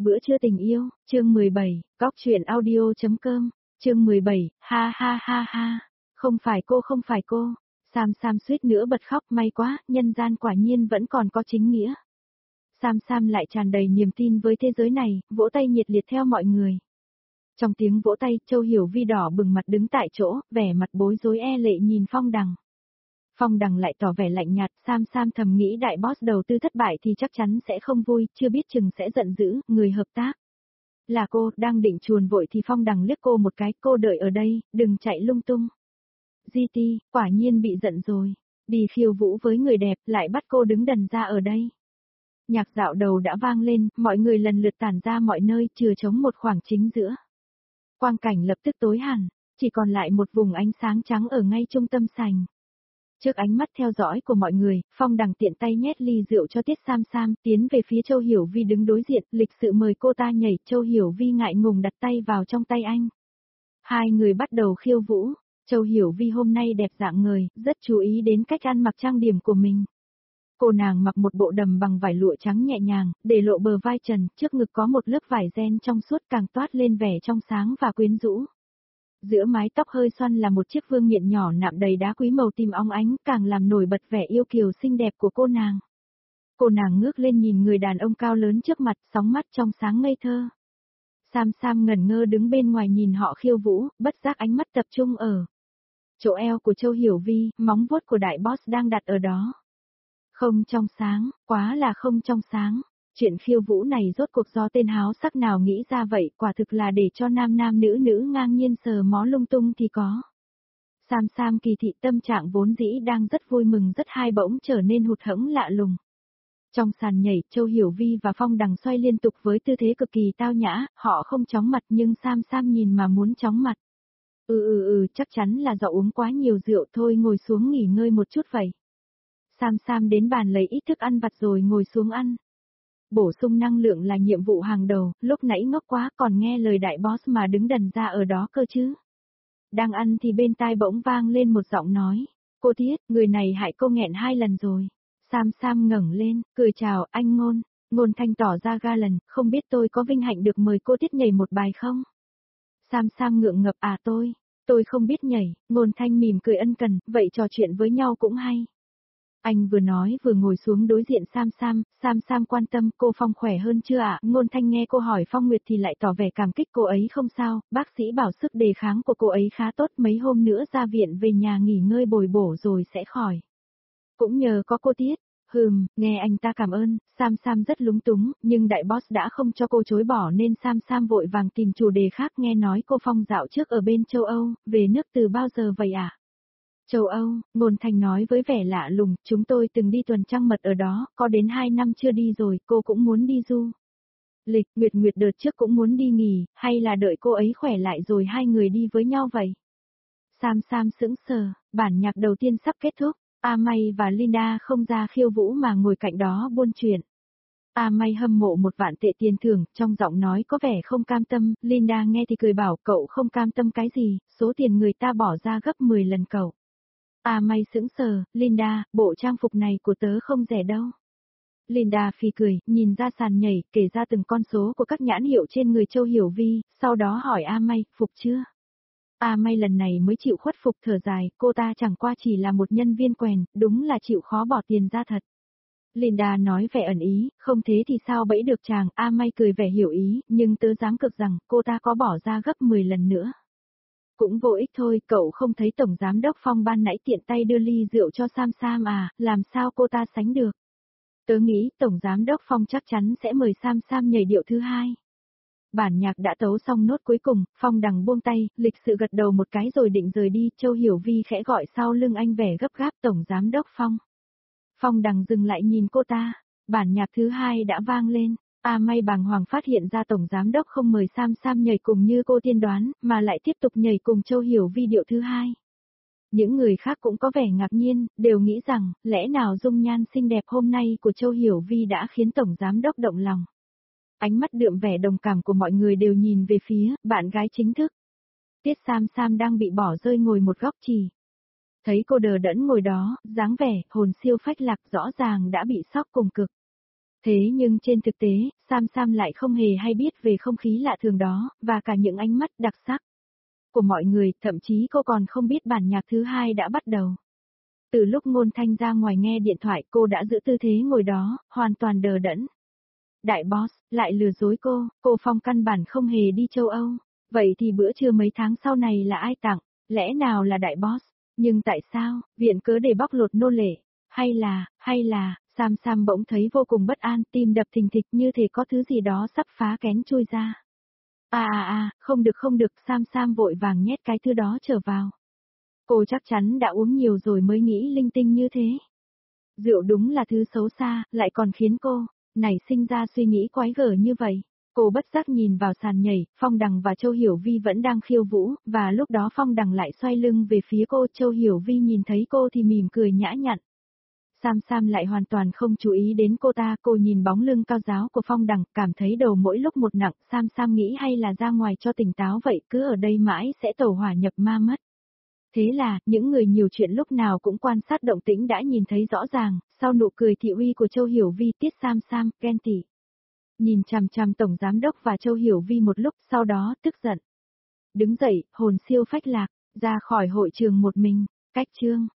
bữa trưa tình yêu, chương 17, góc chuyện audio.com, chương 17, ha ha ha ha, không phải cô, Sam Sam suýt nữa bật khóc, may quá, nhân gian quả nhiên vẫn còn có chính nghĩa. Sam Sam lại tràn đầy niềm tin với thế giới này, vỗ tay nhiệt liệt theo mọi người. Trong tiếng vỗ tay, Châu Hiểu Vi đỏ bừng mặt đứng tại chỗ, vẻ mặt bối rối e lệ nhìn Phong Đằng. Phong Đằng lại tỏ vẻ lạnh nhạt, Sam Sam thầm nghĩ đại boss đầu tư thất bại thì chắc chắn sẽ không vui, chưa biết chừng sẽ giận dữ, người hợp tác. Là cô, đang định chuồn vội thì Phong Đằng liếc cô một cái, cô đợi ở đây, đừng chạy lung tung. GT, quả nhiên bị giận rồi, đi khiêu vũ với người đẹp, lại bắt cô đứng đần ra ở đây. Nhạc dạo đầu đã vang lên, mọi người lần lượt tản ra mọi nơi, chừa trống một khoảng chính giữa. Quang cảnh lập tức tối hẳn, chỉ còn lại một vùng ánh sáng trắng ở ngay trung tâm sảnh. Trước ánh mắt theo dõi của mọi người, Phong Đằng tiện tay nhét ly rượu cho Tiết Sam Sam, tiến về phía Châu Hiểu Vi đứng đối diện, lịch sự mời cô ta nhảy, Châu Hiểu Vi ngại ngùng đặt tay vào trong tay anh. Hai người bắt đầu khiêu vũ, Châu Hiểu Vi hôm nay đẹp dạng người, rất chú ý đến cách ăn mặc trang điểm của mình. Cô nàng mặc một bộ đầm bằng vải lụa trắng nhẹ nhàng, để lộ bờ vai trần, trước ngực có một lớp vải ren trong suốt càng toát lên vẻ trong sáng và quyến rũ. Giữa mái tóc hơi xoăn là một chiếc vương miện nhỏ nạm đầy đá quý màu tím óng ánh, càng làm nổi bật vẻ yêu kiều xinh đẹp của cô nàng. Cô nàng ngước lên nhìn người đàn ông cao lớn trước mặt, sóng mắt trong sáng ngây thơ. Sam Sam ngẩn ngơ đứng bên ngoài nhìn họ khiêu vũ, bất giác ánh mắt tập trung ở chỗ eo của Châu Hiểu Vi, móng vuốt của đại boss đang đặt ở đó. Không trong sáng, quá là không trong sáng. Chuyện khiêu vũ này rốt cuộc do tên háo sắc nào nghĩ ra vậy, quả thực là để cho nam nam nữ nữ ngang nhiên sờ mó lung tung thì có. Sam Sam kỳ thị tâm trạng vốn dĩ đang rất vui mừng rất hai bỗng trở nên hụt hẫng lạ lùng. Trong sàn nhảy, Châu Hiểu Vi và Phong Đằng xoay liên tục với tư thế cực kỳ tao nhã, họ không chóng mặt nhưng Sam Sam nhìn mà muốn chóng mặt. Chắc chắn là do uống quá nhiều rượu thôi, ngồi xuống nghỉ ngơi một chút vậy. Sam Sam đến bàn lấy ít thức ăn vặt rồi ngồi xuống ăn. Bổ sung năng lượng là nhiệm vụ hàng đầu, lúc nãy ngốc quá còn nghe lời đại boss mà đứng đần ra ở đó cơ chứ. Đang ăn thì bên tai bỗng vang lên một giọng nói. Cô Tiết, người này hại cô nghẹn 2 lần rồi. Sam Sam ngẩng lên, cười chào, anh Ngôn. Ngôn Thanh tỏ ra ga lần, không biết tôi có vinh hạnh được mời cô Tiết nhảy một bài không? Sam Sam ngượng ngập, tôi không biết nhảy. Ngôn Thanh mỉm cười ân cần, vậy trò chuyện với nhau cũng hay. Anh vừa nói vừa ngồi xuống đối diện Sam Sam quan tâm, cô Phong khỏe hơn chưa ạ? Ngôn Thanh nghe cô hỏi Phong Nguyệt thì lại tỏ vẻ cảm kích, cô ấy không sao, bác sĩ bảo sức đề kháng của cô ấy khá tốt, mấy hôm nữa ra viện về nhà nghỉ ngơi bồi bổ rồi sẽ khỏi. Cũng nhờ có cô Tiết. Nghe anh ta cảm ơn, Sam rất lúng túng, nhưng đại boss đã không cho cô chối bỏ nên Sam vội vàng tìm chủ đề khác, nghe nói cô Phong dạo trước ở bên châu Âu, về nước từ bao giờ vậy ạ? Châu Âu, Ngôn Thanh nói với vẻ lạ lùng, chúng tôi từng đi tuần trăng mật ở đó, có đến 2 năm chưa đi rồi, cô cũng muốn đi du. Lịch, Nguyệt đợt trước cũng muốn đi nghỉ, hay là đợi cô ấy khỏe lại rồi hai người đi với nhau vậy? Sam sững sờ, bản nhạc đầu tiên sắp kết thúc, A May và Linda không ra khiêu vũ mà ngồi cạnh đó buôn chuyện. A May hâm mộ 1 vạn tệ tiền thưởng, trong giọng nói có vẻ không cam tâm, Linda nghe thì cười bảo cậu không cam tâm cái gì, số tiền người ta bỏ ra gấp 10 lần cậu. A May sững sờ, Linda, bộ trang phục này của tớ không rẻ đâu. Linda phì cười, nhìn ra sàn nhảy, kể ra từng con số của các nhãn hiệu trên người Châu Hiểu Vi, sau đó hỏi A May, phục chưa? A May lần này mới chịu khuất phục, thở dài, cô ta chẳng qua chỉ là một nhân viên quèn, đúng là chịu khó bỏ tiền ra thật. Linda nói vẻ ẩn ý, không thế thì sao bẫy được chàng, A May cười vẻ hiểu ý, nhưng tớ dám cược rằng cô ta có bỏ ra gấp 10 lần nữa. Cũng vô ích thôi, cậu không thấy Tổng Giám đốc Phong ban nãy tiện tay đưa ly rượu cho Sam à, làm sao cô ta sánh được? Tớ nghĩ Tổng Giám đốc Phong chắc chắn sẽ mời Sam nhảy điệu thứ 2. Bản nhạc đã tấu xong nốt cuối cùng, Phong Đằng buông tay, lịch sự gật đầu một cái rồi định rời đi, Châu Hiểu Vi khẽ gọi sau lưng anh vẻ gấp gáp, Tổng Giám đốc Phong. Phong Đằng dừng lại nhìn cô ta, bản nhạc thứ 2 đã vang lên. A May bàng hoàng phát hiện ra Tổng Giám đốc không mời Sam nhảy cùng như cô tiên đoán, mà lại tiếp tục nhảy cùng Châu Hiểu Vi điệu thứ 2. Những người khác cũng có vẻ ngạc nhiên, đều nghĩ rằng, lẽ nào dung nhan xinh đẹp hôm nay của Châu Hiểu Vi đã khiến Tổng Giám đốc động lòng. Ánh mắt đượm vẻ đồng cảm của mọi người đều nhìn về phía bạn gái chính thức. Tiết Sam đang bị bỏ rơi ngồi một góc chỉ. Thấy cô đờ đẫn ngồi đó, dáng vẻ hồn siêu phách lạc rõ ràng đã bị sốc cùng cực. Thế nhưng trên thực tế, Sam Sam lại không hề hay biết về không khí lạ thường đó, và cả những ánh mắt đặc sắc của mọi người, thậm chí cô còn không biết bản nhạc thứ hai đã bắt đầu. Từ lúc Ngôn Thanh ra ngoài nghe điện thoại cô đã giữ tư thế ngồi đó, hoàn toàn đờ đẫn. Đại boss, lại lừa dối cô Phong căn bản không hề đi châu Âu. Vậy thì bữa trưa mấy tháng sau này là ai tặng? Lẽ nào là đại boss? Nhưng tại sao, viện cớ để bóc lột nô lệ? Hay là, Sam Sam bỗng thấy vô cùng bất an, tim đập thình thịch như thể có thứ gì đó sắp phá kén chui ra. Không được, Sam Sam vội vàng nhét cái thứ đó trở vào. Cô chắc chắn đã uống nhiều rồi mới nghĩ linh tinh như thế. Rượu đúng là thứ xấu xa, lại còn khiến cô nảy sinh ra suy nghĩ quái gở như vậy. Cô bất giác nhìn vào sàn nhảy, Phong Đằng và Châu Hiểu Vi vẫn đang khiêu vũ, và lúc đó Phong Đằng lại xoay lưng về phía cô, Châu Hiểu Vi nhìn thấy cô thì mỉm cười nhã nhặn. Sam Sam lại hoàn toàn không chú ý đến cô ta, cô nhìn bóng lưng cao giáo của Phong Đằng, cảm thấy đầu mỗi lúc một nặng, Sam Sam nghĩ hay là ra ngoài cho tỉnh táo vậy, cứ ở đây mãi sẽ tẩu hỏa nhập ma mất. Thế là, những người nhiều chuyện lúc nào cũng quan sát động tĩnh đã nhìn thấy rõ ràng, sau nụ cười thị uy của Châu Hiểu Vi tiết Sam Sam, ghen tị. Nhìn chằm chằm Tổng Giám Đốc và Châu Hiểu Vi một lúc, sau đó, tức giận. Đứng dậy, hồn siêu phách lạc, ra khỏi hội trường một mình, cách chương.